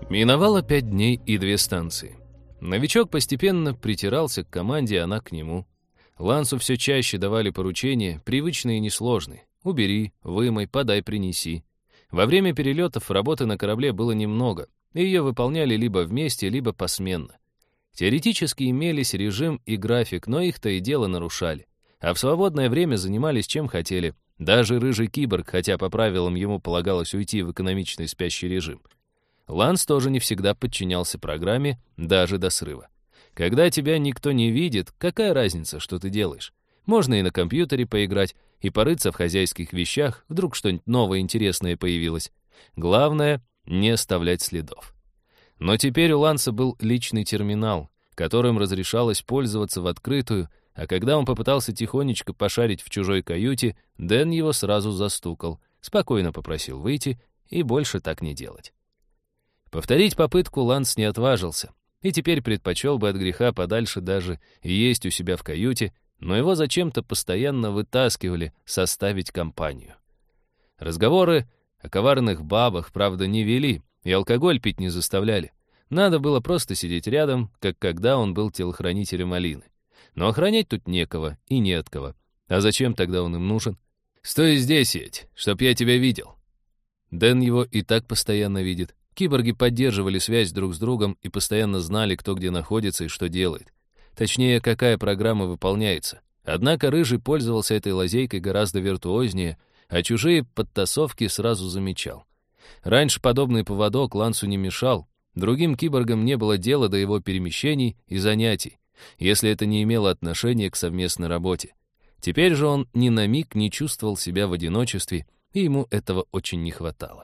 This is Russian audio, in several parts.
Миновало 5 дней и 2 станции. Новичок постепенно притирался к команде, она к нему. Лансу все чаще давали поручения, привычные и несложные. Убери, вымой, подай, принеси. Во время перелетов работы на корабле было немного, и ее выполняли либо вместе, либо посменно. Теоретически имелись режим и график, но их то и дело нарушали. А в свободное время занимались чем хотели. Даже рыжий киборг, хотя по правилам ему полагалось уйти в экономичный спящий режим. Ланс тоже не всегда подчинялся программе, даже до срыва. Когда тебя никто не видит, какая разница, что ты делаешь? Можно и на компьютере поиграть, и порыться в хозяйских вещах, вдруг что-нибудь новое интересное появилось. Главное — не оставлять следов. Но теперь у Ланса был личный терминал, которым разрешалось пользоваться в открытую, а когда он попытался тихонечко пошарить в чужой каюте, Дэн его сразу застукал, спокойно попросил выйти и больше так не делать. Повторить попытку Ланс не отважился, и теперь предпочел бы от греха подальше даже есть у себя в каюте, но его зачем-то постоянно вытаскивали составить компанию. Разговоры о коварных бабах, правда, не вели, и алкоголь пить не заставляли. Надо было просто сидеть рядом, как когда он был телохранителем Алины. Но охранять тут некого и не от кого. А зачем тогда он им нужен? «Стой здесь, Едь, чтоб я тебя видел». Дэн его и так постоянно видит. Киборги поддерживали связь друг с другом и постоянно знали, кто где находится и что делает. Точнее, какая программа выполняется. Однако Рыжий пользовался этой лазейкой гораздо виртуознее, а чужие подтасовки сразу замечал. Раньше подобный поводок Лансу не мешал, другим киборгам не было дела до его перемещений и занятий, если это не имело отношения к совместной работе. Теперь же он ни на миг не чувствовал себя в одиночестве, и ему этого очень не хватало.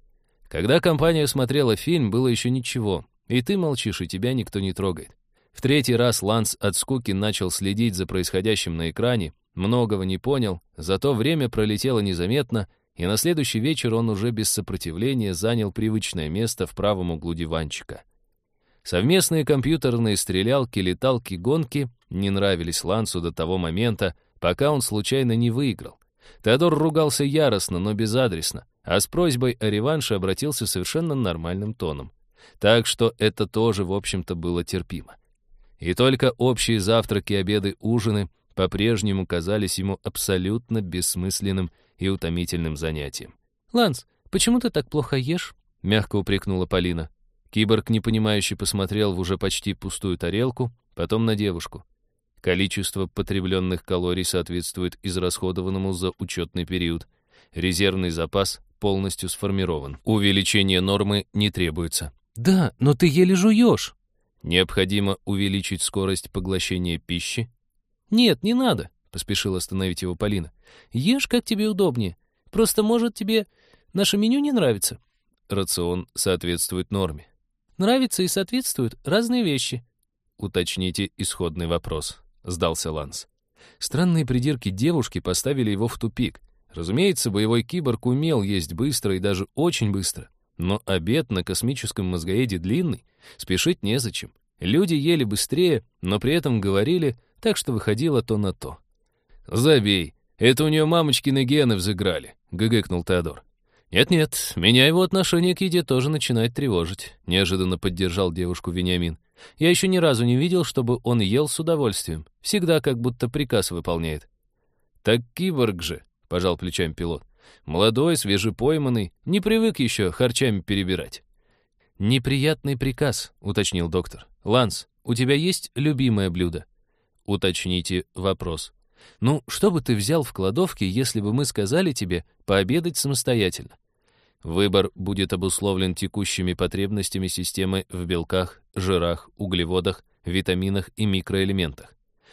Когда компания смотрела фильм, было еще ничего, и ты молчишь, и тебя никто не трогает. В 3-й раз Ланс от скуки начал следить за происходящим на экране, многого не понял, зато время пролетело незаметно, и на следующий вечер он уже без сопротивления занял привычное место в правом углу диванчика. Совместные компьютерные стрелялки, леталки, гонки не нравились Лансу до того момента, пока он случайно не выиграл. Теодор ругался яростно, но безадресно, а с просьбой о реванше обратился совершенно нормальным тоном. Так что это тоже, в общем-то, было терпимо. И только общие завтраки, обеды, ужины по-прежнему казались ему абсолютно бессмысленным и утомительным занятием. «Ланс, почему ты так плохо ешь?» — мягко упрекнула Полина. Киборг, непонимающе, посмотрел в уже почти пустую тарелку, потом на девушку. Количество потребленных калорий соответствует израсходованному за учетный период. Резервный запас полностью сформирован. Увеличение нормы не требуется. «Да, но ты еле жуешь». Необходимо увеличить скорость поглощения пищи. «Нет, не надо», — поспешила остановить его Полина. «Ешь, как тебе удобнее. Просто, может, тебе наше меню не нравится?» Рацион соответствует норме. «Нравится и соответствуют разные вещи». «Уточните исходный вопрос», — сдался Ланс. Странные придирки девушки поставили его в тупик. Разумеется, боевой киборг умел есть быстро и даже очень быстро. Но обед на космическом мозгоеде длинный, спешить незачем. Люди ели быстрее, но при этом говорили, так что выходило то на то. «Забей, это у нее мамочкины гены взыграли», — гыгыкнул Теодор. «Нет-нет, меня его отношение к еде тоже начинает тревожить», — неожиданно поддержал девушку Вениамин. «Я еще ни разу не видел, чтобы он ел с удовольствием. Всегда как будто приказ выполняет». «Так киборг же», — пожал плечами пилот. «Молодой, свежепойманный, не привык еще харчами перебирать». «Неприятный приказ», — уточнил доктор. «Ланс, у тебя есть любимое блюдо?» «Уточните вопрос». «Ну, что бы ты взял в кладовке, если бы мы сказали тебе пообедать самостоятельно?» Выбор будет обусловлен текущими потребностями системы в белках, жирах, углеводах, витаминах и микроэлементах.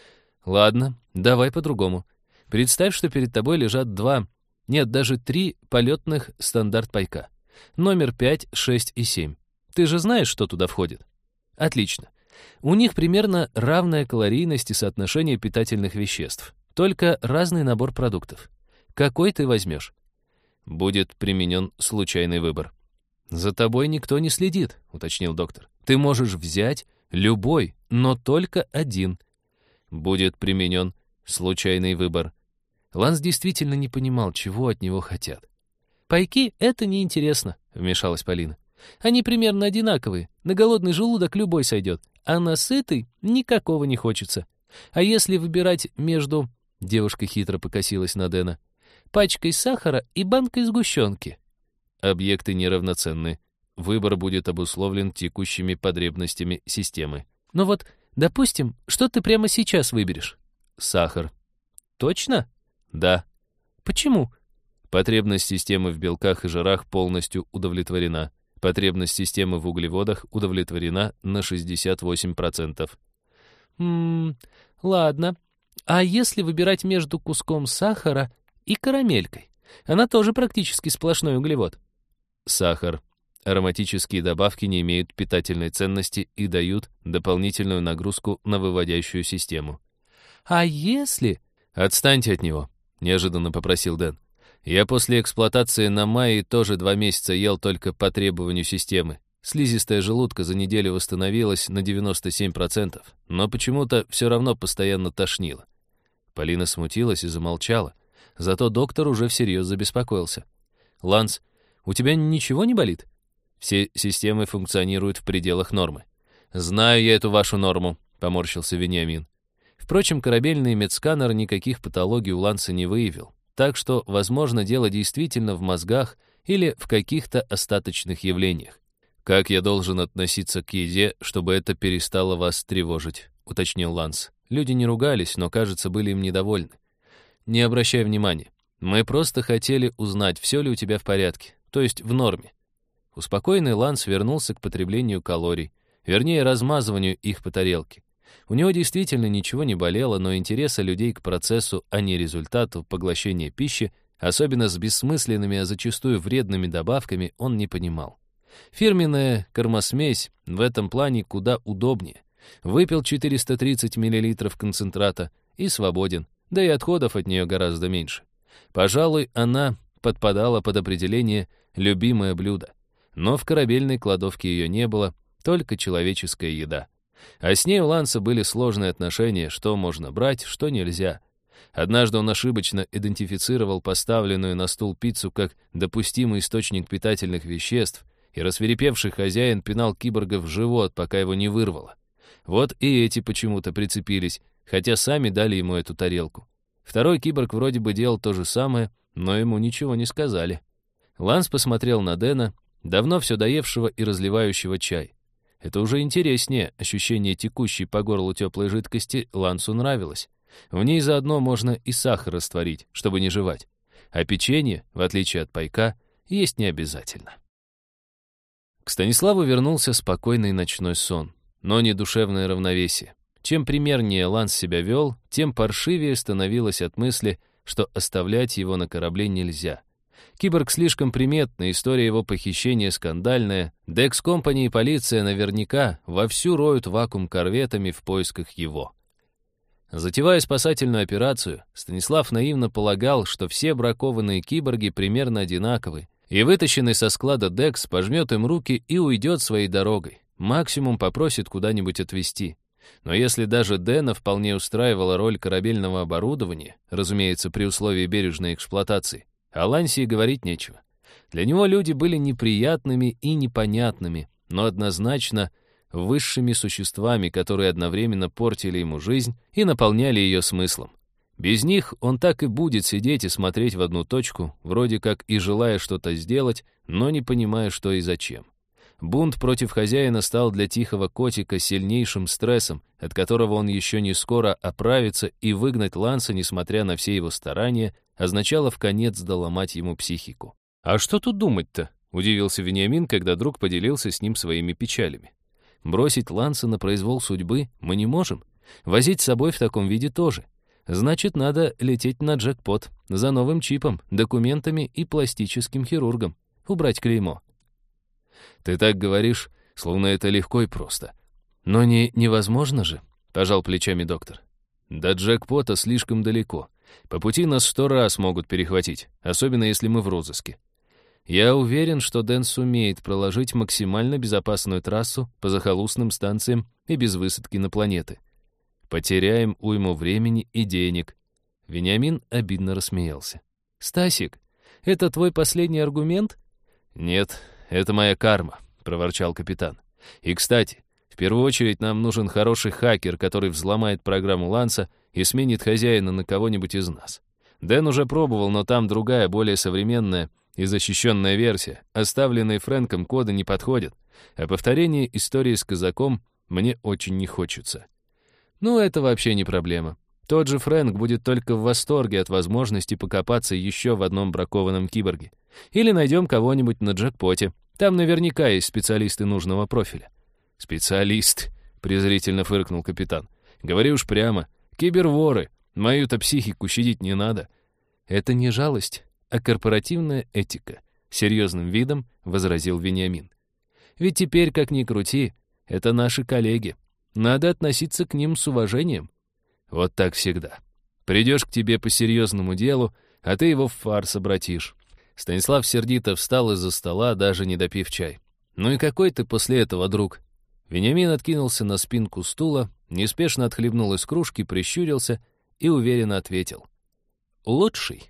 «Ладно, давай по-другому. Представь, что перед тобой лежат 3 полетных стандарт-пайка. Номер 5, 6 и 7. Ты же знаешь, что туда входит?» «Отлично. У них примерно равная калорийность и соотношение питательных веществ, только разный набор продуктов. Какой ты возьмешь?» «Будет применен случайный выбор». «За тобой никто не следит», — уточнил доктор. «Ты можешь взять любой, но только один». «Будет применен случайный выбор». Ланс действительно не понимал, чего от него хотят. «Пайки — это неинтересно», — вмешалась Полина. Они примерно одинаковые. На голодный желудок любой сойдет, а на сытый никакого не хочется. А если выбирать между...» Девушка хитро покосилась на Дэна. «Пачкой сахара и банкой сгущенки». Объекты неравноценны. Выбор будет обусловлен текущими потребностями системы. «Ну вот, допустим, что ты прямо сейчас выберешь?» Сахар. «Точно?» Да. «Почему?» Потребность системы в белках и жирах полностью удовлетворена. Потребность системы в углеводах удовлетворена на 68%. Ладно. А если выбирать между куском сахара и карамелькой? Она тоже практически сплошной углевод. Сахар. Ароматические добавки не имеют питательной ценности и дают дополнительную нагрузку на выводящую систему. А если... «Отстаньте от него», — неожиданно попросил Дэн. «Я после эксплуатации на Майи тоже 2 месяца ел только по требованию системы. Слизистая желудка за неделю восстановилась на 97%, но почему-то все равно постоянно тошнило». Полина смутилась и замолчала, зато доктор уже всерьез забеспокоился. «Ланс, у тебя ничего не болит?» «Все системы функционируют в пределах нормы». «Знаю я эту вашу норму», — поморщился Вениамин. Впрочем, корабельный медсканер никаких патологий у Ланса не выявил, так что, возможно, дело действительно в мозгах или в каких-то остаточных явлениях. «Как я должен относиться к еде, чтобы это перестало вас тревожить?» — уточнил Ланс. Люди не ругались, но, кажется, были им недовольны. «Не обращай внимания. Мы просто хотели узнать, все ли у тебя в порядке, то есть в норме». Успокоенный Ланс вернулся к потреблению калорий, вернее, размазыванию их по тарелке. У него действительно ничего не болело, но интереса людей к процессу, а не результату поглощения пищи, особенно с бессмысленными, а зачастую вредными добавками, он не понимал. Фирменная кормосмесь в этом плане куда удобнее. Выпил 430 мл концентрата и свободен, да и отходов от нее гораздо меньше. Пожалуй, она подпадала под определение «любимое блюдо». Но в корабельной кладовке ее не было, только человеческая еда. А с ней у Ланса были сложные отношения, что можно брать, что нельзя. Однажды он ошибочно идентифицировал поставленную на стул пиццу как допустимый источник питательных веществ, и рассвирепевший хозяин пинал киборга в живот, пока его не вырвало. Вот и эти почему-то прицепились, хотя сами дали ему эту тарелку. Второй киборг вроде бы делал то же самое, но ему ничего не сказали. Ланс посмотрел на Дэна, давно все доевшего и разливающего чай. Это уже интереснее, ощущение текущей по горлу теплой жидкости Лансу нравилось. В ней заодно можно и сахар растворить, чтобы не жевать. А печенье, в отличие от пайка, есть не обязательно. К Станиславу вернулся спокойный ночной сон, но не душевное равновесие. Чем примернее Ланс себя вел, тем паршивее становилось от мысли, что оставлять его на корабле нельзя. Киборг слишком приметный, история его похищения скандальная. Dex Company и полиция наверняка вовсю роют вакуум корветами в поисках его. Затевая спасательную операцию, Станислав наивно полагал, что все бракованные киборги примерно одинаковы, и вытащенный со склада Dex пожмет им руки и уйдет своей дорогой. Максимум попросит куда-нибудь отвезти. Но если даже Дэна вполне устраивала роль корабельного оборудования, разумеется, при условии бережной эксплуатации, о Лансе и говорить нечего. Для него люди были неприятными и непонятными, но однозначно высшими существами, которые одновременно портили ему жизнь и наполняли ее смыслом. Без них он так и будет сидеть и смотреть в одну точку, вроде как и желая что-то сделать, но не понимая, что и зачем. Бунт против хозяина стал для тихого котика сильнейшим стрессом, от которого он еще не скоро оправится, и выгнать Ланса, несмотря на все его старания, означало вконец доломать ему психику. «А что тут думать-то?» — удивился Вениамин, когда друг поделился с ним своими печалями. «Бросить Ланса на произвол судьбы мы не можем. Возить с собой в таком виде тоже. Значит, надо лететь на джекпот за новым чипом, документами и пластическим хирургом. Убрать клеймо». «Ты так говоришь, словно это легко и просто». «Но невозможно же», — пожал плечами доктор. «До джекпота слишком далеко. По пути нас 100 раз могут перехватить, особенно если мы в розыске. Я уверен, что Дэн сумеет проложить максимально безопасную трассу по захолустным станциям и без высадки на планеты. Потеряем уйму времени и денег». Вениамин обидно рассмеялся. «Стасик, это твой последний аргумент?» «Нет, это моя карма. — проворчал капитан. «И, кстати, в первую очередь нам нужен хороший хакер, который взломает программу Ланса и сменит хозяина на кого-нибудь из нас. Дэн уже пробовал, но там другая, более современная и защищенная версия. Оставленные Фрэнком коды не подходят, а повторение истории с казаком мне очень не хочется». «Ну, это вообще не проблема. Тот же Фрэнк будет только в восторге от возможности покопаться еще в одном бракованном киборге. Или найдем кого-нибудь на джекпоте. Там наверняка есть специалисты нужного профиля». «Специалист», — презрительно фыркнул капитан. «Говори уж прямо. Киберворы. Мою-то психику щадить не надо». «Это не жалость, а корпоративная этика», — серьезным видом возразил Вениамин. «Ведь теперь, как ни крути, это наши коллеги. Надо относиться к ним с уважением». «Вот так всегда. Придешь к тебе по серьезному делу, а ты его в фарс обратишь». Станислав сердито встал из-за стола, даже не допив чай. «Ну и какой ты после этого, друг?» Вениамин откинулся на спинку стула, неспешно отхлебнул из кружки, прищурился и уверенно ответил. «Лучший».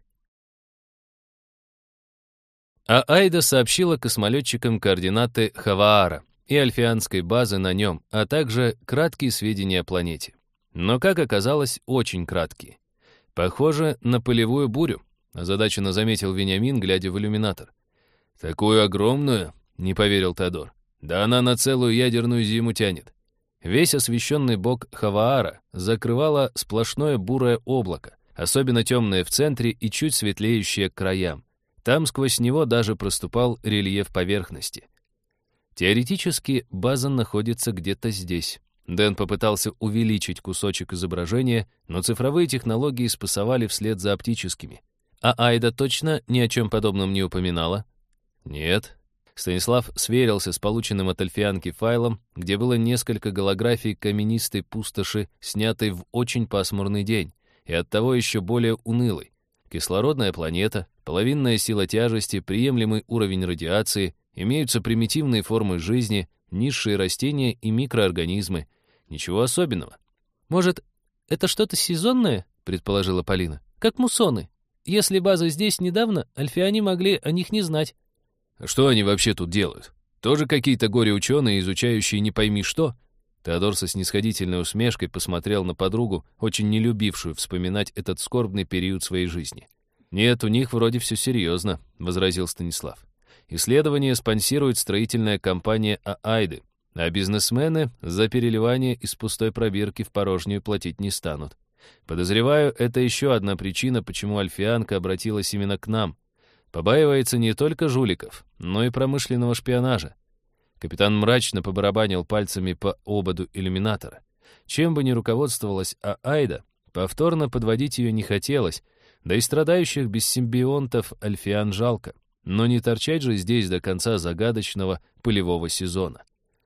А Айда сообщила космолетчикам координаты Хаваара и альфианской базы на нем, а также краткие сведения о планете. Но, как оказалось, очень краткие. «Похоже на полевую бурю», — озадаченно заметил Вениамин, глядя в иллюминатор. «Такую огромную?» — не поверил Теодор. «Да она на целую ядерную зиму тянет». Весь освещенный бок Хаваара закрывало сплошное бурое облако, особенно темное в центре и чуть светлеющее к краям. Там сквозь него даже проступал рельеф поверхности. Теоретически база находится где-то здесь. Дэн попытался увеличить кусочек изображения, но цифровые технологии спасовали вслед за оптическими. А Айда точно ни о чем подобном не упоминала? Нет. Станислав сверился с полученным от альфианки файлом, где было несколько голографий каменистой пустоши, снятой в очень пасмурный день, и оттого еще более унылой. Кислородная планета, половинная сила тяжести, приемлемый уровень радиации, имеются примитивные формы жизни, низшие растения и микроорганизмы. Ничего особенного. «Может, это что-то сезонное?» — предположила Полина. «Как муссоны. Если база здесь недавно, альфиане могли о них не знать». «А что они вообще тут делают? Тоже какие-то горе-ученые, изучающие не пойми что?» Теодор со снисходительной усмешкой посмотрел на подругу, очень не любившую вспоминать этот скорбный период своей жизни. «Нет, у них вроде все серьезно», — возразил Станислав. «Исследование спонсирует строительная компания Аайды, а бизнесмены за переливание из пустой пробирки в порожнюю платить не станут. Подозреваю, это еще одна причина, почему альфианка обратилась именно к нам. Побаивается не только жуликов, но и промышленного шпионажа». Капитан мрачно побарабанил пальцами по ободу иллюминатора. Чем бы ни руководствовалась Аайда, повторно подводить ее не хотелось, да и страдающих без симбионтов альфиан жалко. Но не торчать же здесь до конца загадочного пылевого сезона.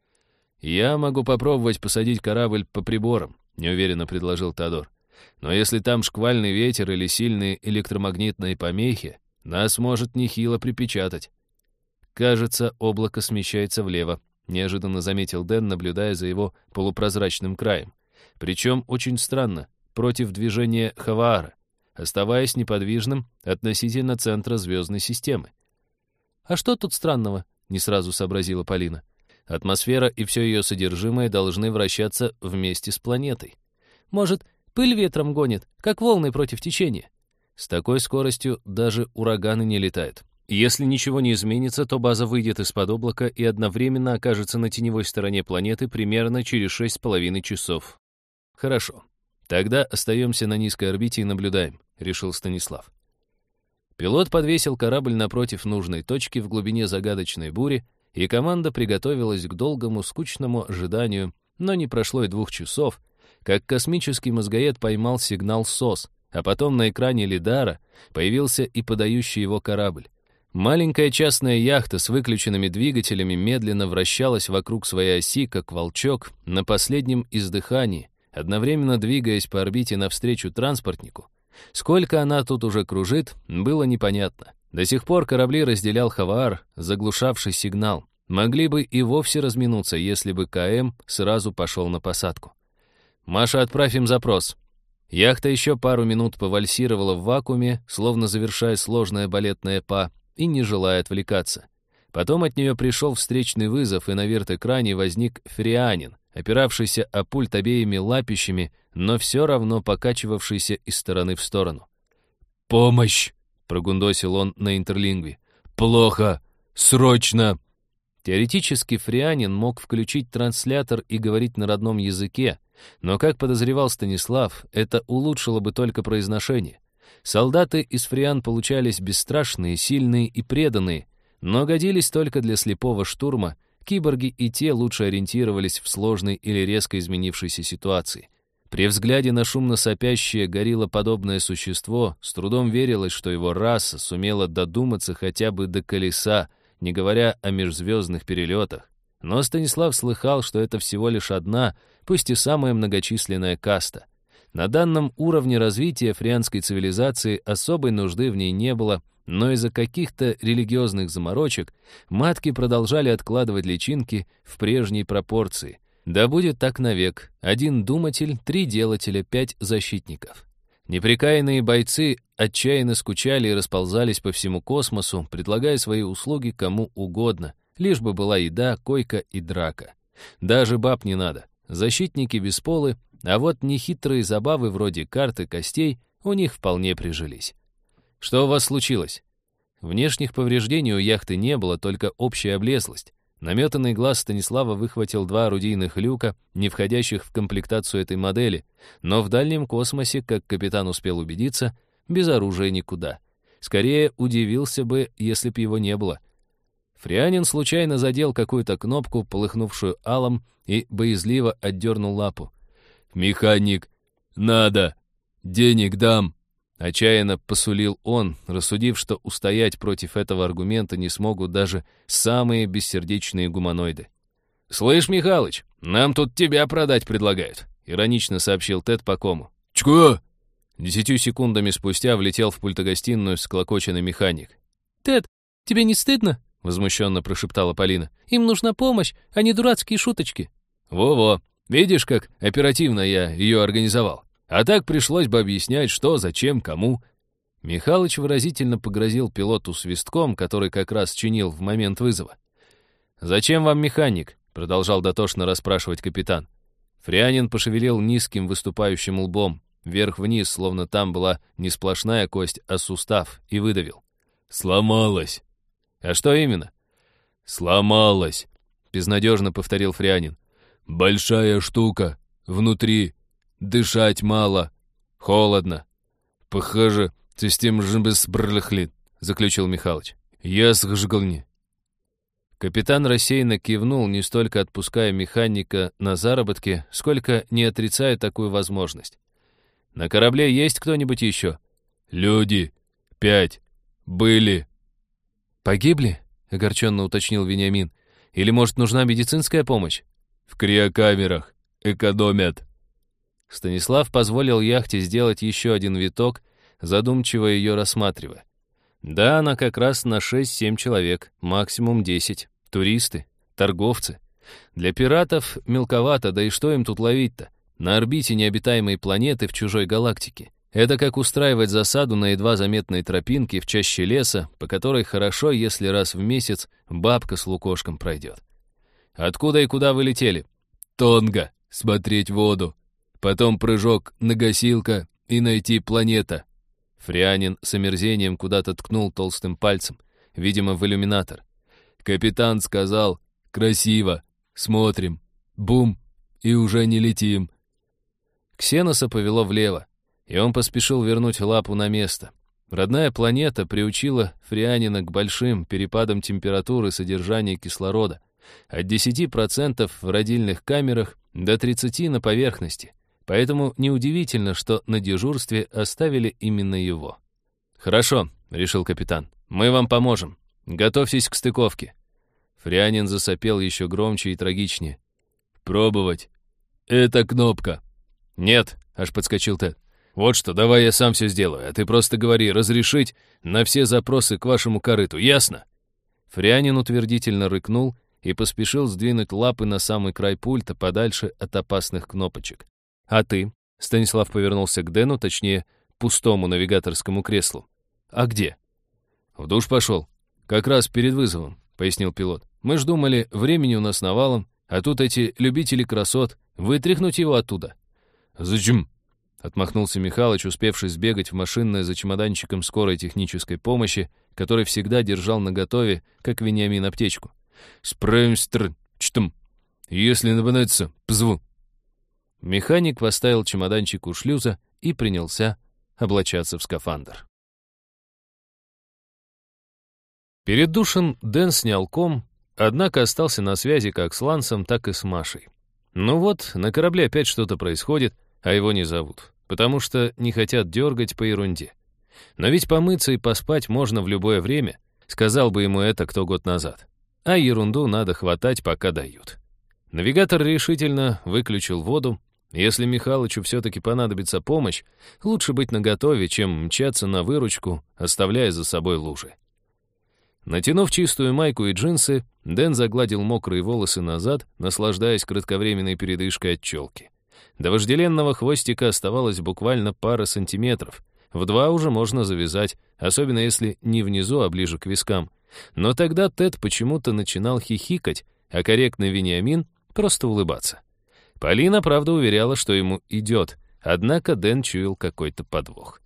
«Я могу попробовать посадить корабль по приборам», — неуверенно предложил Теодор. «Но если там шквальный ветер или сильные электромагнитные помехи, нас может нехило припечатать». «Кажется, облако смещается влево», — неожиданно заметил Дэн, наблюдая за его полупрозрачным краем. Причем очень странно, против движения Хаваара, оставаясь неподвижным относительно центра звездной системы. «А что тут странного?» — не сразу сообразила Полина. «Атмосфера и все ее содержимое должны вращаться вместе с планетой. Может, пыль ветром гонит, как волны против течения? С такой скоростью даже ураганы не летают. Если ничего не изменится, то база выйдет из-под облака и одновременно окажется на теневой стороне планеты примерно через 6,5 часов». «Хорошо. Тогда остаемся на низкой орбите и наблюдаем», — решил Станислав. Пилот подвесил корабль напротив нужной точки в глубине загадочной бури, и команда приготовилась к долгому, скучному ожиданию, но не прошло и 2 часов, как космический мозгоед поймал сигнал СОС, а потом на экране лидара появился и подающий его корабль. Маленькая частная яхта с выключенными двигателями медленно вращалась вокруг своей оси, как волчок, на последнем издыхании, одновременно двигаясь по орбите навстречу транспортнику. Сколько она тут уже кружит, было непонятно. До сих пор корабли разделял Хаваар, заглушавший сигнал. Могли бы и вовсе разминуться, если бы КМ сразу пошел на посадку. «Маша, отправь им запрос». Яхта еще пару минут повальсировала в вакууме, словно завершая сложное балетное па, и не желая отвлекаться. Потом от нее пришел встречный вызов, и на верт-экране возник Фрианин, опиравшийся о пульт обеими лапищами, но все равно покачивавшийся из стороны в сторону. «Помощь!» — прогундосил он на интерлингве. «Плохо! Срочно!» Теоретически Фрианин мог включить транслятор и говорить на родном языке, но, как подозревал Станислав, это улучшило бы только произношение. Солдаты из Фриан получались бесстрашные, сильные и преданные, но годились только для слепого штурма. Киборги и те лучше ориентировались в сложной или резко изменившейся ситуации. При взгляде на шумно сопящее гориллоподобное существо с трудом верилось, что его раса сумела додуматься хотя бы до колеса, не говоря о межзвездных перелетах. Но Станислав слыхал, что это всего лишь одна, пусть и самая многочисленная каста. На данном уровне развития фрианской цивилизации особой нужды в ней не было, но из-за каких-то религиозных заморочек матки продолжали откладывать личинки в прежней пропорции. Да будет так навек. 1 думатель, 3 делателя, 5 защитников. Непрекаянные бойцы отчаянно скучали и расползались по всему космосу, предлагая свои услуги кому угодно, лишь бы была еда, койка и драка. Даже баб не надо. Защитники бесполы, а вот нехитрые забавы вроде карт и костей у них вполне прижились. «Что у вас случилось?» Внешних повреждений у яхты не было, только общая облезлость. Наметанный глаз Станислава выхватил 2 орудийных люка, не входящих в комплектацию этой модели, но в дальнем космосе, как капитан успел убедиться, без оружия никуда. Скорее, удивился бы, если б его не было. Фрианин случайно задел какую-то кнопку, полыхнувшую алом, и боязливо отдернул лапу. «Механик, надо! Денег дам!» Отчаянно посулил он, рассудив, что устоять против этого аргумента не смогут даже самые бессердечные гуманоиды. «Слышь, Михалыч, нам тут тебя продать предлагают», — иронично сообщил Тед по кому. «Чего?» 10 секундами спустя влетел в пультогостиную всклокоченный механик. «Тед, тебе не стыдно?» — возмущенно прошептала Полина. «Им нужна помощь, а не дурацкие шуточки». «Во-во, видишь, как оперативно я ее организовал. А так пришлось бы объяснять, что, зачем, кому». Михалыч выразительно погрозил пилоту свистком, который как раз чинил в момент вызова. «Зачем вам механик?» — продолжал дотошно расспрашивать капитан. Фрианин пошевелил низким выступающим лбом, вверх-вниз, словно там была не сплошная кость, а сустав, и выдавил. «Сломалась». «А что именно?» «Сломалась», — безнадежно повторил Фрианин. «Большая штука. Внутри. Дышать мало. Холодно». «Похоже, система жбесбрлихлит», — заключил Михалыч. «Я сгжгални». Капитан рассеянно кивнул, не столько отпуская механика на заработки, сколько не отрицая такую возможность. «На корабле есть кто-нибудь еще?» «Люди. 5. Были». «Погибли?» — огорченно уточнил Вениамин. «Или, может, нужна медицинская помощь?» «В криокамерах. Экономят». Станислав позволил яхте сделать еще 1 виток, задумчиво ее рассматривая. Да, она как раз на 6-7 человек, максимум 10. Туристы, торговцы. Для пиратов мелковато, да и что им тут ловить-то? На орбите необитаемой планеты в чужой галактике. Это как устраивать засаду на едва заметной тропинке в чаще леса, по которой хорошо, если раз в месяц бабка с лукошком пройдет. Откуда и куда вы летели? Тонга. Смотреть воду. Потом прыжок, нагасилка и найти планета. Фрианин с омерзением куда-то ткнул толстым пальцем, видимо, в иллюминатор. Капитан сказал: «Красиво. Смотрим. Бум. И уже не летим». Ксеноса повело влево, и он поспешил вернуть лапу на место. Родная планета приучила Фрианина к большим перепадам температуры и содержания кислорода. От 10% в родильных камерах до 30% на поверхности. Поэтому неудивительно, что на дежурстве оставили именно его. «Хорошо», — решил капитан, — «мы вам поможем. Готовьтесь к стыковке». Фрианин засопел еще громче и трагичнее. «Пробовать. Это кнопка». «Нет», — аж подскочил Тед. «Вот что, давай я сам все сделаю, а ты просто говори «разрешить» на все запросы к вашему корыту, ясно?» Фрианин утвердительно рыкнул и поспешил сдвинуть лапы на самый край пульта подальше от опасных кнопочек. «А ты?» — Станислав повернулся к Дэну, точнее, пустому навигаторскому креслу. «А где?» «В душ пошел. Как раз перед вызовом. пояснил пилот. «Мы ж думали, времени у нас навалом, а тут эти любители красот. Вытряхнуть его оттуда». «Зачем?» — отмахнулся Михалыч, успевший сбегать в машинное за чемоданчиком скорой технической помощи, который всегда держал наготове, как Вениамин аптечку. «Справимся, чтом. Если нападается, позву». Механик поставил чемоданчик у шлюза и принялся облачаться в скафандр. Перед душем Дэн снял ком, однако остался на связи как с Лансом, так и с Машей. Ну вот, на корабле опять что-то происходит, а его не зовут, потому что не хотят дергать по ерунде. Но ведь помыться и поспать можно в любое время, сказал бы ему это кто год назад. А ерунду надо хватать, пока дают. Навигатор решительно выключил воду. Если Михалычу все-таки понадобится помощь, лучше быть наготове, чем мчаться на выручку, оставляя за собой лужи. Натянув чистую майку и джинсы, Дэн загладил мокрые волосы назад, наслаждаясь кратковременной передышкой от челки. До вожделенного хвостика оставалось буквально пара сантиметров. В 2 уже можно завязать, особенно если не внизу, а ближе к вискам. Но тогда Тед почему-то начинал хихикать, а корректный Вениамин просто улыбаться. Полина, правда, уверяла, что ему идет, однако Дэн чуял какой-то подвох.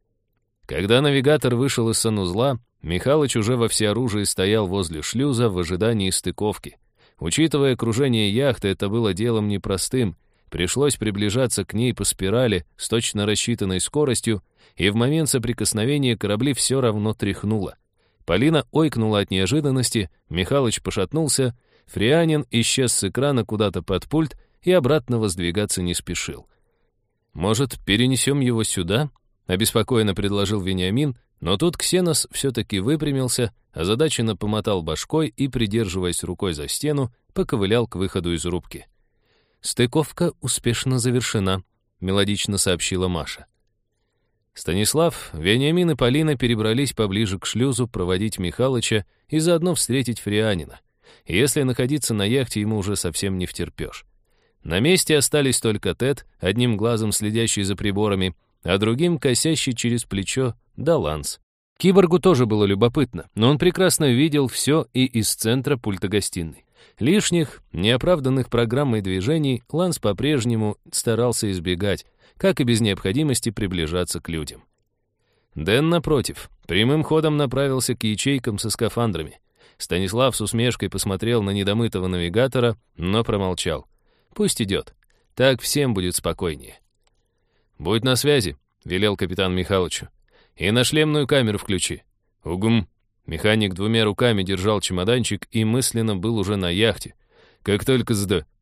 Когда навигатор вышел из санузла, Михалыч уже во всеоружии стоял возле шлюза в ожидании стыковки. Учитывая окружение яхты, это было делом непростым. Пришлось приближаться к ней по спирали с точно рассчитанной скоростью, и в момент соприкосновения корабли все равно тряхнуло. Полина ойкнула от неожиданности, Михалыч пошатнулся, Фрианин исчез с экрана куда-то под пульт и обратно воздвигаться не спешил. «Может, перенесем его сюда?» — обеспокоенно предложил Вениамин, но тут Ксенос все-таки выпрямился, озадаченно помотал башкой и, придерживаясь рукой за стену, поковылял к выходу из рубки. «Стыковка успешно завершена», — мелодично сообщила Маша. Станислав, Вениамин и Полина перебрались поближе к шлюзу проводить Михалыча и заодно встретить Фрианина. Если находиться на яхте, ему уже совсем не втерпешь. На месте остались только Тед, одним глазом следящий за приборами, а другим косящий через плечо да Ланс. Киборгу тоже было любопытно, но он прекрасно видел все и из центра пульта гостиной. Лишних, неоправданных программой движений Ланс по-прежнему старался избегать, как и без необходимости приближаться к людям. Дэн, напротив, прямым ходом направился к ячейкам со скафандрами. Станислав с усмешкой посмотрел на недомытого навигатора, но промолчал. Пусть идет. Так всем будет спокойнее. «Будь на связи», — велел капитан Михалычу. «И на шлемную камеру включи». «Угум». Механик 2 руками держал чемоданчик и мысленно был уже на яхте. Как только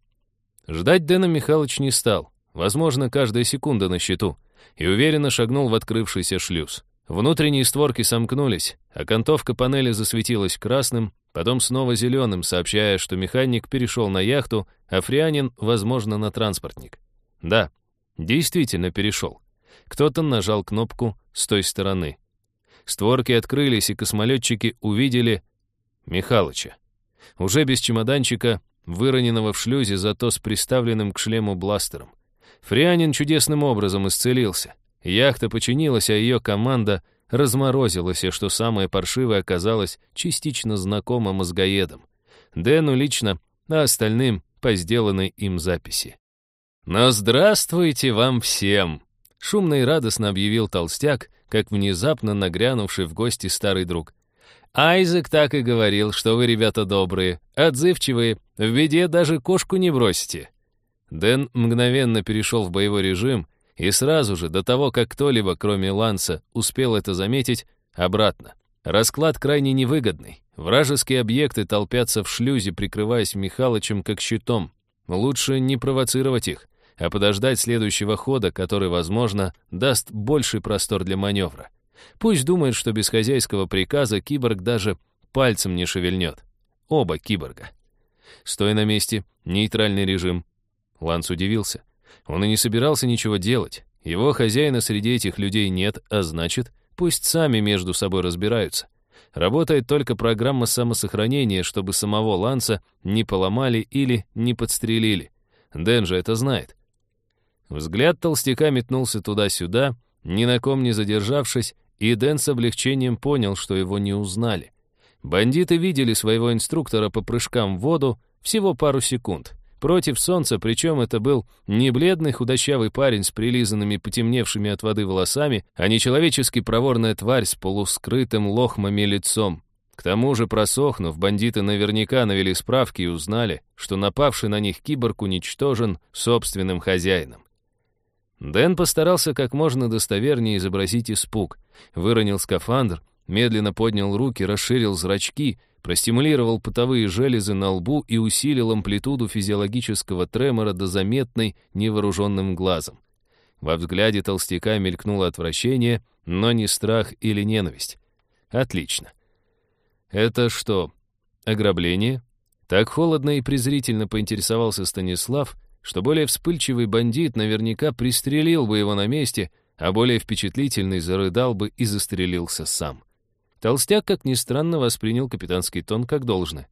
Ждать Дэна Михалыч не стал. Возможно, каждая секунда на счету. И уверенно шагнул в открывшийся шлюз. Внутренние створки сомкнулись, а окантовка панели засветилась красным, потом снова зеленым, сообщая, что механик перешел на яхту, а Фрианин, возможно, на транспортник. Да, действительно перешел. Кто-то нажал кнопку с той стороны. Створки открылись, и космолетчики увидели Михалыча. Уже без чемоданчика, выроненного в шлюзе, зато с приставленным к шлему бластером. Фрианин чудесным образом исцелился. Яхта починилась, а ее команда разморозилась, и, что самое паршивое, оказалось частично знакомо мозгоедам. Дэну лично, а остальным по сделанной им записи. «Но здравствуйте вам всем!» — шумно и радостно объявил толстяк, как внезапно нагрянувший в гости старый друг. «Айзек так и говорил, что вы, ребята, добрые, отзывчивые, в беде даже кошку не бросите». Дэн мгновенно перешел в боевой режим, и сразу же, до того, как кто-либо, кроме Ланса, успел это заметить, обратно. Расклад крайне невыгодный. Вражеские объекты толпятся в шлюзе, прикрываясь Михалычем как щитом. Лучше не провоцировать их, а подождать следующего хода, который, возможно, даст больший простор для маневра. Пусть думает, что без хозяйского приказа киборг даже пальцем не шевельнет. Оба киборга. «Стой на месте, нейтральный режим». Ланс удивился. Он и не собирался ничего делать. Его хозяина среди этих людей нет, а значит, пусть сами между собой разбираются. Работает только программа самосохранения, чтобы самого Ланса не поломали или не подстрелили. Дэн же это знает. Взгляд толстяка метнулся туда-сюда, ни на ком не задержавшись, и Дэн с облегчением понял, что его не узнали. Бандиты видели своего инструктора по прыжкам в воду всего пару секунд. Против солнца, причем это был не бледный худощавый парень с прилизанными потемневшими от воды волосами, а нечеловечески проворная тварь с полускрытым лохмами лицом. К тому же, просохнув, бандиты наверняка навели справки и узнали, что напавший на них киборг уничтожен собственным хозяином. Дэн постарался как можно достовернее изобразить испуг, выронил скафандр, медленно поднял руки, расширил зрачки, простимулировал потовые железы на лбу и усилил амплитуду физиологического тремора до заметной невооруженным глазом. Во взгляде толстяка мелькнуло отвращение, но не страх или ненависть. Отлично. «Это что, ограбление?» Так холодно и презрительно поинтересовался Станислав, что более вспыльчивый бандит наверняка пристрелил бы его на месте, а более впечатлительный зарыдал бы и застрелился сам. Толстяк, как ни странно, воспринял капитанский тон как должное.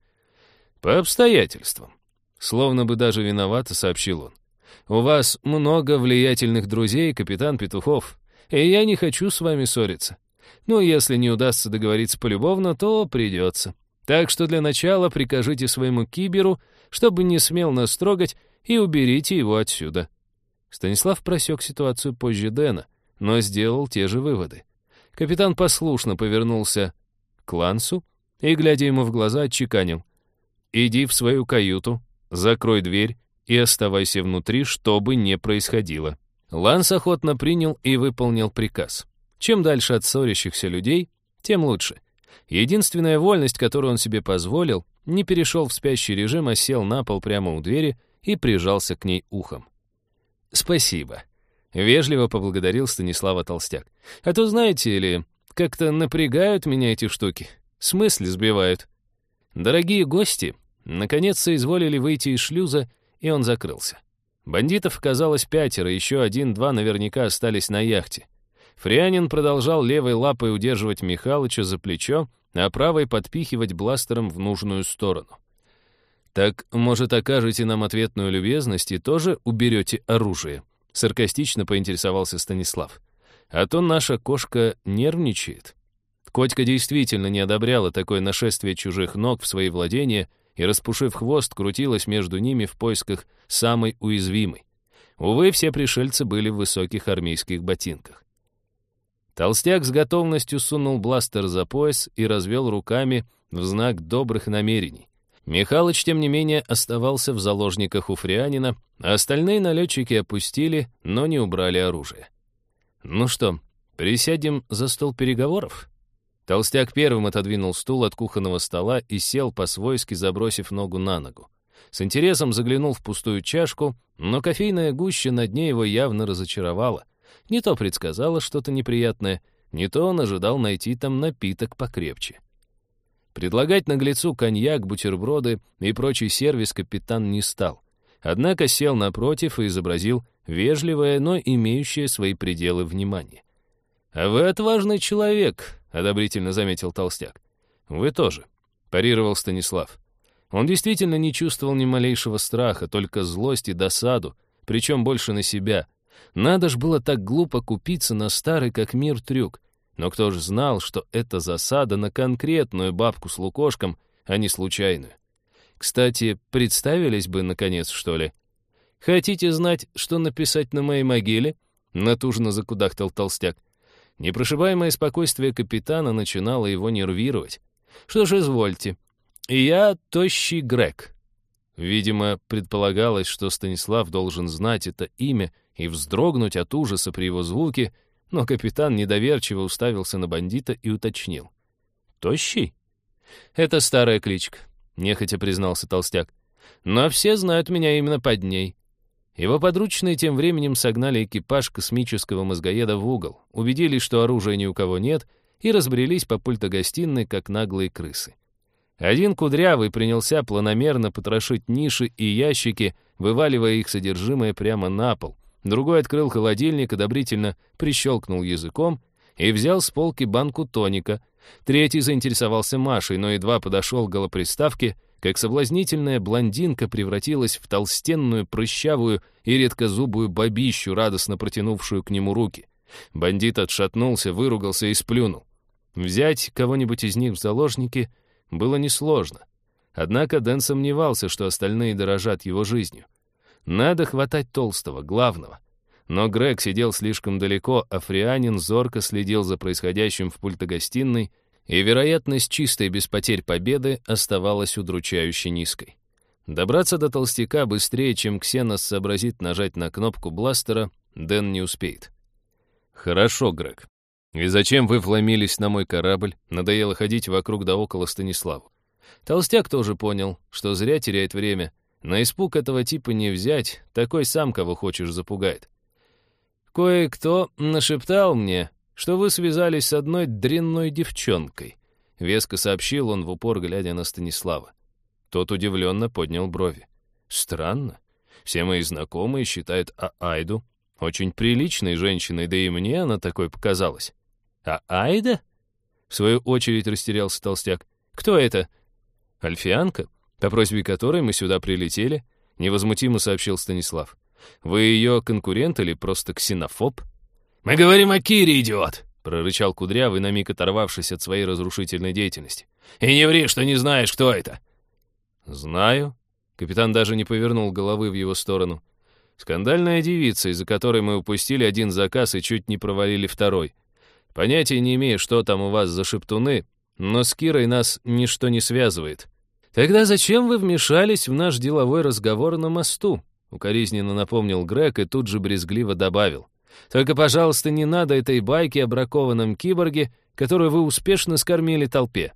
«По обстоятельствам», словно бы даже виновато сообщил он. «У вас много влиятельных друзей, капитан Петухов, и я не хочу с вами ссориться. Но если не удастся договориться полюбовно, то придется. Так что для начала прикажите своему киберу, чтобы не смел нас трогать, и уберите его отсюда». Станислав просек ситуацию позже Дэна, но сделал те же выводы. Капитан послушно повернулся к Лансу и, глядя ему в глаза, отчеканил: «Иди в свою каюту, закрой дверь и оставайся внутри, что бы ни происходило». Ланс охотно принял и выполнил приказ. Чем дальше от ссорящихся людей, тем лучше. Единственная вольность, которую он себе позволил, не перешел в спящий режим, а сел на пол прямо у двери и прижался к ней ухом. «Спасибо», — вежливо поблагодарил Станислава толстяк. «А то, знаете ли, как-то напрягают меня эти штуки, с мысли сбивают». Дорогие гости наконец соизволили выйти из шлюза, и он закрылся. Бандитов оказалось 5, еще 1-2 наверняка остались на яхте. Фрианин продолжал левой лапой удерживать Михалыча за плечо, а правой подпихивать бластером в нужную сторону. «Так, может, окажете нам ответную любезность и тоже уберете оружие?» — саркастично поинтересовался Станислав. «А то наша кошка нервничает». Котька действительно не одобряла такое нашествие чужих ног в свои владения и, распушив хвост, крутилась между ними в поисках самой уязвимой. Увы, все пришельцы были в высоких армейских ботинках. Толстяк с готовностью сунул бластер за пояс и развел руками в знак добрых намерений. Михалыч, тем не менее, оставался в заложниках у Фрианина, а остальные налетчики опустили, но не убрали оружие. «Ну что, присядем за стол переговоров?» Толстяк первым отодвинул стул от кухонного стола и сел по-свойски, забросив ногу на ногу. С интересом заглянул в пустую чашку, но кофейная гуща на дне его явно разочаровала. Не то предсказала что-то неприятное, не то он ожидал найти там напиток покрепче. Предлагать наглецу коньяк, бутерброды и прочий сервис капитан не стал. Однако сел напротив и изобразил вежливое, но имеющее свои пределы внимание. «А вы отважный человек», — одобрительно заметил толстяк. «Вы тоже», — парировал Станислав. Он действительно не чувствовал ни малейшего страха, только злость и досаду, причем больше на себя. Надо ж было так глупо купиться на старый как мир трюк. Но кто ж знал, что это засада на конкретную бабку с лукошком, а не случайную? Кстати, представились бы, наконец, что ли? «Хотите знать, что написать на моей могиле?» — натужно закудахтал толстяк. Непрошибаемое спокойствие капитана начинало его нервировать. «Что ж, извольте. Я тощий Грег». Видимо, предполагалось, что Станислав должен знать это имя и вздрогнуть от ужаса при его звуке, но капитан недоверчиво уставился на бандита и уточнил. «Тощий?» «Это старая кличка», — нехотя признался толстяк. «Но все знают меня именно под ней». Его подручные тем временем согнали экипаж космического мозгоеда в угол, убедились, что оружия ни у кого нет, и разбрелись по пульто-гостиной, как наглые крысы. Один кудрявый принялся планомерно потрошить ниши и ящики, вываливая их содержимое прямо на пол. Другой открыл холодильник, одобрительно прищелкнул языком и взял с полки банку тоника. Третий заинтересовался Машей, но едва подошел к голоприставке, как соблазнительная блондинка превратилась в толстенную, прыщавую и редкозубую бабищу, радостно протянувшую к нему руки. Бандит отшатнулся, выругался и сплюнул. Взять кого-нибудь из них в заложники было несложно. Однако Дэн сомневался, что остальные дорожат его жизнью. Надо хватать толстого, главного. Но Грег сидел слишком далеко, а Фрианин зорко следил за происходящим в пультогостиной, и вероятность чистой без потерь победы оставалась удручающе низкой. Добраться до толстяка быстрее, чем Ксенос сообразит нажать на кнопку бластера, Дэн не успеет. «Хорошо, Грег. И зачем вы вломились на мой корабль? Надоело ходить вокруг да около Станиславу». Толстяк тоже понял, что зря теряет время. На испуг этого типа не взять, такой сам кого хочешь запугает. «Кое-кто нашептал мне, что вы связались с одной дрянной девчонкой», — веско сообщил он в упор, глядя на Станислава. Тот удивленно поднял брови. «Странно. Все мои знакомые считают Айду очень приличной женщиной, да и мне она такой показалась». «Айда?» — в свою очередь растерялся толстяк. «Кто это?» «Альфианка, по просьбе которой мы сюда прилетели», — невозмутимо сообщил Станислав. «Вы ее конкурент или просто ксенофоб?» «Мы говорим о Кире, идиот!» — прорычал Кудрявый, на миг оторвавшись от своей разрушительной деятельности. «И не ври, что не знаешь, кто это!» «Знаю». Капитан даже не повернул головы в его сторону. «Скандальная девица, из-за которой мы упустили один заказ и чуть не провалили второй. Понятия не имею, что там у вас за шептуны, но с Кирой нас ничто не связывает». «Тогда зачем вы вмешались в наш деловой разговор на мосту?» — укоризненно напомнил Грег и тут же брезгливо добавил. «Только, пожалуйста, не надо этой байки о бракованном киборге, которую вы успешно скормили толпе».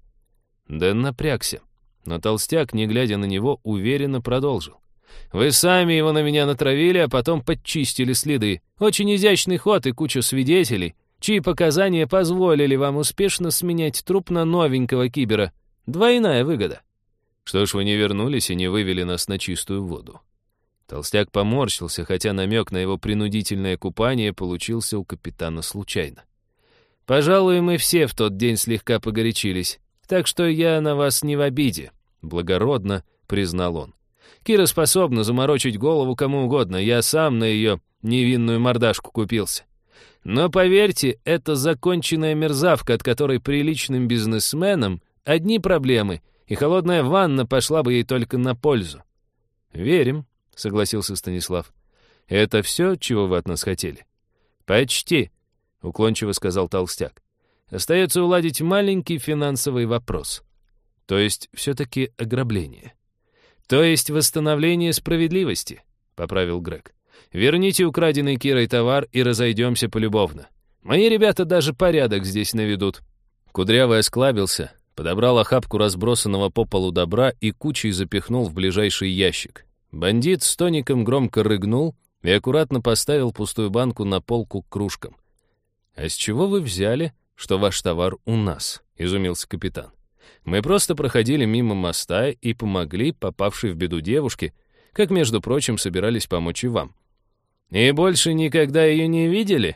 Дэн напрягся. Но толстяк, не глядя на него, уверенно продолжил. «Вы сами его на меня натравили, а потом подчистили следы. Очень изящный ход и куча свидетелей, чьи показания позволили вам успешно сменять труп на новенького кибера. Двойная выгода». «Что ж вы не вернулись и не вывели нас на чистую воду?» Толстяк поморщился, хотя намек на его принудительное купание получился у капитана случайно. «Пожалуй, мы все в тот день слегка погорячились. Так что я на вас не в обиде», — благородно признал он. «Кира способна заморочить голову кому угодно, я сам на ее невинную мордашку купился. Но поверьте, это законченная мерзавка, от которой приличным бизнесменам одни проблемы, и холодная ванна пошла бы ей только на пользу». «Верим», — согласился Станислав. «Это все, чего вы от нас хотели?» «Почти», — уклончиво сказал толстяк. «Остается уладить маленький финансовый вопрос. То есть все-таки ограбление. То есть восстановление справедливости», — поправил Грег. «Верните украденный Кирой товар и разойдемся полюбовно. Мои ребята даже порядок здесь наведут». Кудрявый осклабился, подобрал охапку разбросанного по полу добра и кучей запихнул в ближайший ящик. Бандит с тоником громко рыгнул и аккуратно поставил пустую банку на полку к кружкам. «А с чего вы взяли, что ваш товар у нас?» — изумился капитан. «Мы просто проходили мимо моста и помогли попавшей в беду девушке, как, между прочим, собирались помочь и вам». «И больше никогда ее не видели?»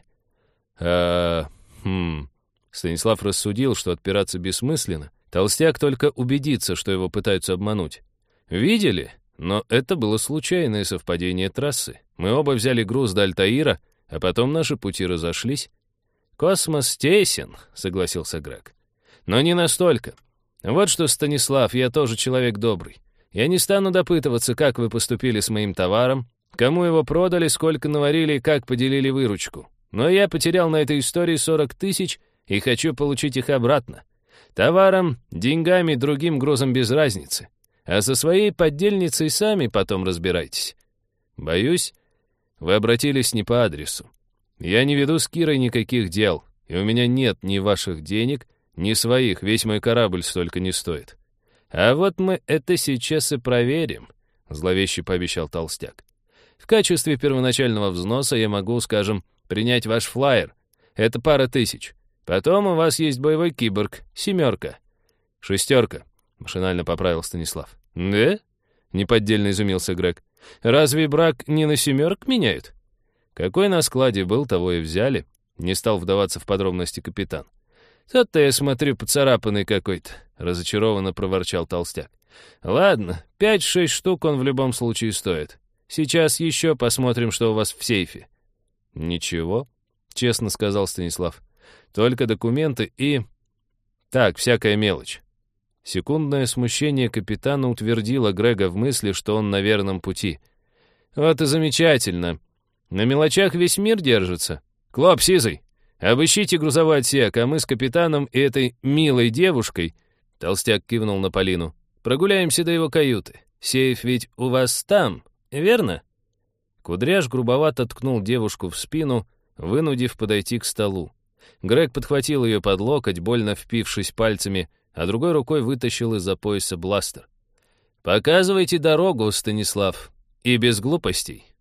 Станислав рассудил, что отпираться бессмысленно. Толстяк только убедится, что его пытаются обмануть. «Видели? Но это было случайное совпадение трассы. Мы оба взяли груз до Альтаира, а потом наши пути разошлись». «Космос тесен», — согласился Грег. «Но не настолько. Вот что, Станислав, я тоже человек добрый. Я не стану допытываться, как вы поступили с моим товаром, кому его продали, сколько наварили и как поделили выручку. Но я потерял на этой истории 40 тысяч и хочу получить их обратно. Товаром, деньгами, другим грузом без разницы. А со своей поддельницей сами потом разбирайтесь. Боюсь, вы обратились не по адресу. Я не веду с Кирой никаких дел, и у меня нет ни ваших денег, ни своих, весь мой корабль столько не стоит. А вот мы это сейчас и проверим», — зловеще пообещал толстяк. «В качестве первоначального взноса я могу, скажем, принять ваш флайер. Это пара тысяч. Потом у вас есть боевой киборг, 7. 6, машинально поправил Станислав. «Да?» — неподдельно изумился Грег. «Разве брак не на 7 меняют?» «Какой на складе был, того и взяли», — не стал вдаваться в подробности капитан. «Тот-то, я смотрю, поцарапанный какой-то», — разочарованно проворчал толстяк. «Ладно, 5-6 штук он в любом случае стоит. Сейчас еще посмотрим, что у вас в сейфе». «Ничего», — честно сказал Станислав. «Только документы и... так, всякая мелочь». Секундное смущение капитана утвердило Грега в мысли, что он на верном пути. «Вот и замечательно. На мелочах весь мир держится. Клоп, Сизый, обыщите грузовой отсек, а мы с капитаном и этой милой девушкой...» Толстяк кивнул на Полину. «Прогуляемся до его каюты. Сейф ведь у вас там, верно?» Кудряш грубовато ткнул девушку в спину, вынудив подойти к столу. Грег подхватил ее под локоть, больно впившись пальцами, а другой рукой вытащил из-за пояса бластер. «Показывайте дорогу, Станислав, и без глупостей».